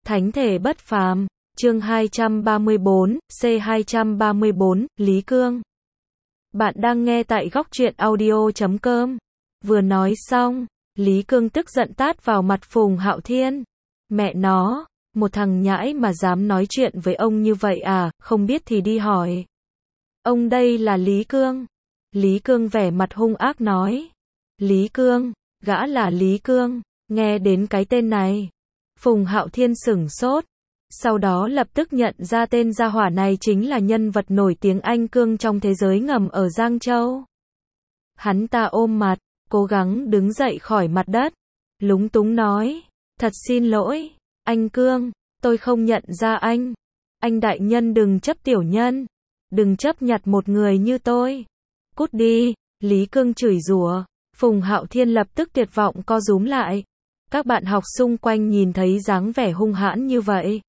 Thánh thể bất phàm, chương 234, C234, Lý Cương. Bạn đang nghe tại góc truyện audio.com. Vừa nói xong, Lý Cương tức giận tát vào mặt Phùng Hạo Thiên. Mẹ nó, một thằng nhãi mà dám nói chuyện với ông như vậy à, không biết thì đi hỏi. Ông đây là Lý Cương. Lý Cương vẻ mặt hung ác nói. Lý Cương, gã là Lý Cương, nghe đến cái tên này. Phùng Hạo Thiên sửng sốt, sau đó lập tức nhận ra tên gia hỏa này chính là nhân vật nổi tiếng Anh Cương trong thế giới ngầm ở Giang Châu. Hắn ta ôm mặt, cố gắng đứng dậy khỏi mặt đất, lúng túng nói, thật xin lỗi, anh Cương, tôi không nhận ra anh. Anh đại nhân đừng chấp tiểu nhân, đừng chấp nhặt một người như tôi. Cút đi, Lý Cương chửi rủa. Phùng Hạo Thiên lập tức tuyệt vọng co rúm lại. Các bạn học xung quanh nhìn thấy dáng vẻ hung hãn như vậy,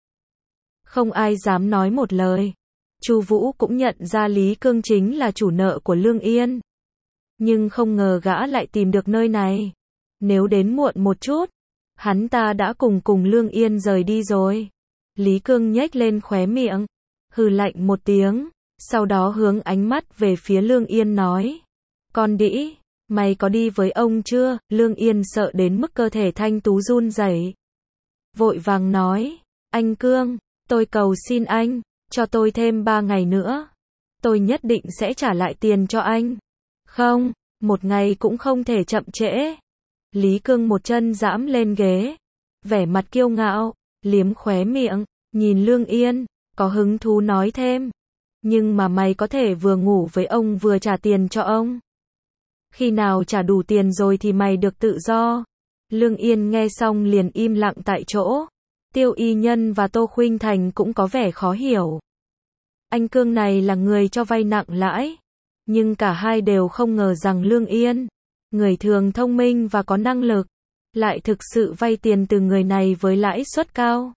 không ai dám nói một lời. Chu Vũ cũng nhận ra Lý Cương chính là chủ nợ của Lương Yên, nhưng không ngờ gã lại tìm được nơi này. Nếu đến muộn một chút, hắn ta đã cùng Lương Yên rời đi rồi. Lý Cương nhếch lên khóe miệng, hừ lạnh một tiếng, sau đó hướng ánh mắt về phía Lương Yên nói, con đĩ, mày có đi với ông chưa? Lương Yên sợ đến mức cơ thể thanh tú run rẩy, vội vàng nói, anh Cương, tôi cầu xin anh, cho tôi thêm 3 ngày nữa. Tôi nhất định sẽ trả lại tiền cho anh. Không, một ngày cũng không thể chậm trễ. Lý Cương một chân giẫm lên ghế, vẻ mặt kiêu ngạo, liếm khóe miệng, nhìn Lương Yên, có hứng thú nói thêm. Nhưng mà mày có thể vừa ngủ với ông vừa trả tiền cho ông. Khi nào trả đủ tiền rồi thì mày được tự do. Lương Yên nghe xong liền im lặng tại chỗ. Tiêu Y Nhân và Tô Khuynh Thành cũng có vẻ khó hiểu. Anh Cương này là người cho vay nặng lãi, nhưng cả hai đều không ngờ rằng Lương Yên, người thường thông minh và có năng lực, lại thực sự vay tiền từ người này với lãi suất cao.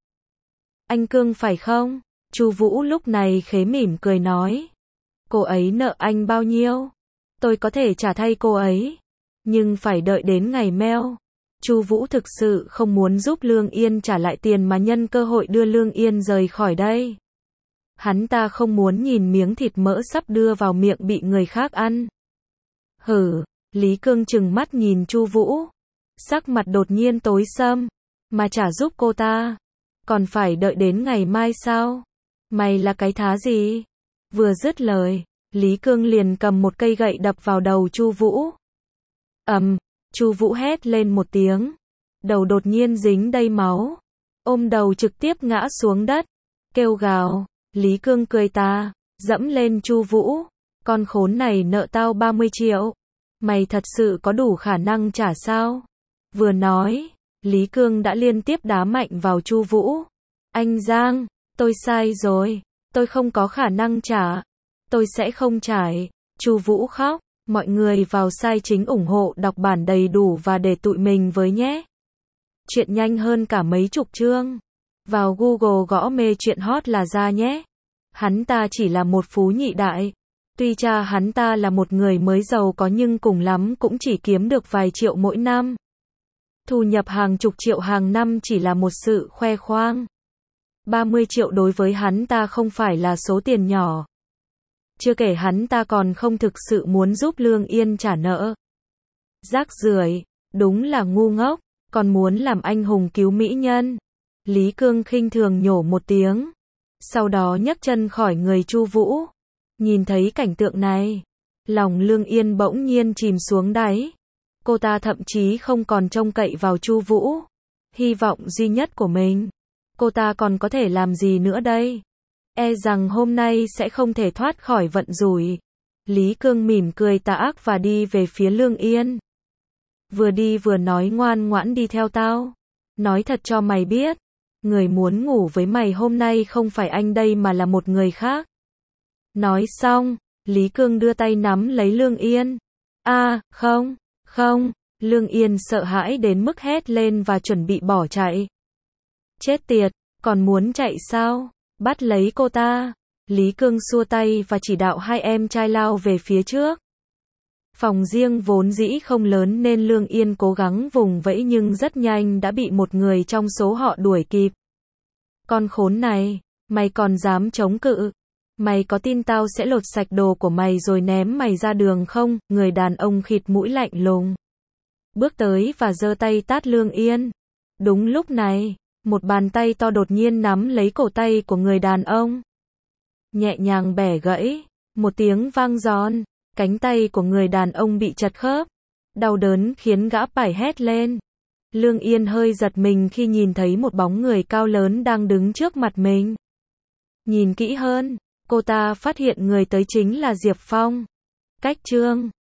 Anh Cương phải không? Chu Vũ lúc này khế mỉm cười nói. Cô ấy nợ anh bao nhiêu? Tôi có thể trả thay cô ấy, nhưng phải đợi đến ngày meo. Chu Vũ thực sự không muốn giúp Lương Yên trả lại tiền mà nhân cơ hội đưa Lương Yên rời khỏi đây. Hắn ta không muốn nhìn miếng thịt mỡ sắp đưa vào miệng bị người khác ăn. Hử, Lý Cương trừng mắt nhìn Chu Vũ, sắc mặt đột nhiên tối sầm, mà trả giúp cô ta, còn phải đợi đến ngày mai sao? Mày là cái thá gì? Vừa dứt lời, Lý Cương liền cầm một cây gậy đập vào đầu Chu Vũ. Chu Vũ hét lên một tiếng, đầu đột nhiên dính đầy máu, ôm đầu trực tiếp ngã xuống đất, kêu gào. Lý Cương cười tà, dẫm lên Chu Vũ, con khốn này nợ tao 30 triệu, mày thật sự có đủ khả năng trả sao? Vừa nói, Lý Cương đã liên tiếp đá mạnh vào Chu Vũ. Anh Giang, tôi sai rồi, tôi không có khả năng trả, tôi sẽ không trả. Chu Vũ khóc. Mọi người vào sai chính ủng hộ đọc bản đầy đủ và để tụi mình với nhé. Chuyện nhanh hơn cả mấy chục chương. Vào Google gõ mê chuyện hot là ra nhé. Hắn ta chỉ là một phú nhị đại. Tuy cha hắn ta là một người mới giàu có nhưng cùng lắm cũng chỉ kiếm được vài triệu mỗi năm. Thu nhập hàng chục triệu hàng năm chỉ là một sự khoe khoang. 30 triệu đối với hắn ta không phải là số tiền nhỏ. Chưa kể hắn ta còn không thực sự muốn giúp Lương Yên trả nợ. Rác rưởi, đúng là ngu ngốc, còn muốn làm anh hùng cứu mỹ nhân. Lý Cương khinh thường nhổ một tiếng, sau đó nhấc chân khỏi người Chu Vũ. Nhìn thấy cảnh tượng này, lòng Lương Yên bỗng nhiên chìm xuống đáy. Cô ta thậm chí không còn trông cậy vào Chu Vũ, hy vọng duy nhất của mình. Cô ta còn có thể làm gì nữa đây? E rằng hôm nay sẽ không thể thoát khỏi vận rủi. Lý Cương mỉm cười tà ác và đi về phía Lương Yên. Vừa đi vừa nói ngoan ngoãn đi theo tao. Nói thật cho mày biết, người muốn ngủ với mày hôm nay không phải anh đây mà là một người khác. Nói xong, Lý Cương đưa tay nắm lấy Lương Yên. Không, Lương Yên sợ hãi đến mức hét lên và chuẩn bị bỏ chạy. Chết tiệt, còn muốn chạy sao? Bắt lấy cô ta. Lý Cương xua tay và chỉ đạo hai em trai lao về phía trước. Phòng riêng vốn dĩ không lớn nên Lương Yên cố gắng vùng vẫy nhưng rất nhanh đã bị một người trong số họ đuổi kịp. Con khốn này, mày còn dám chống cự? Mày có tin tao sẽ lột sạch đồ của mày rồi ném mày ra đường không? Người đàn ông khịt mũi lạnh lùng bước tới và giơ tay tát Lương Yên. Đúng lúc này, một bàn tay to đột nhiên nắm lấy cổ tay của người đàn ông, nhẹ nhàng bẻ gãy. Một tiếng vang giòn, cánh tay của người đàn ông bị chật khớp. Đau đớn khiến gã phải hét lên. Lương Yên hơi giật mình khi nhìn thấy một bóng người cao lớn đang đứng trước mặt mình. Nhìn kỹ hơn, cô ta phát hiện người tới chính là Diệp Phong. Cách chương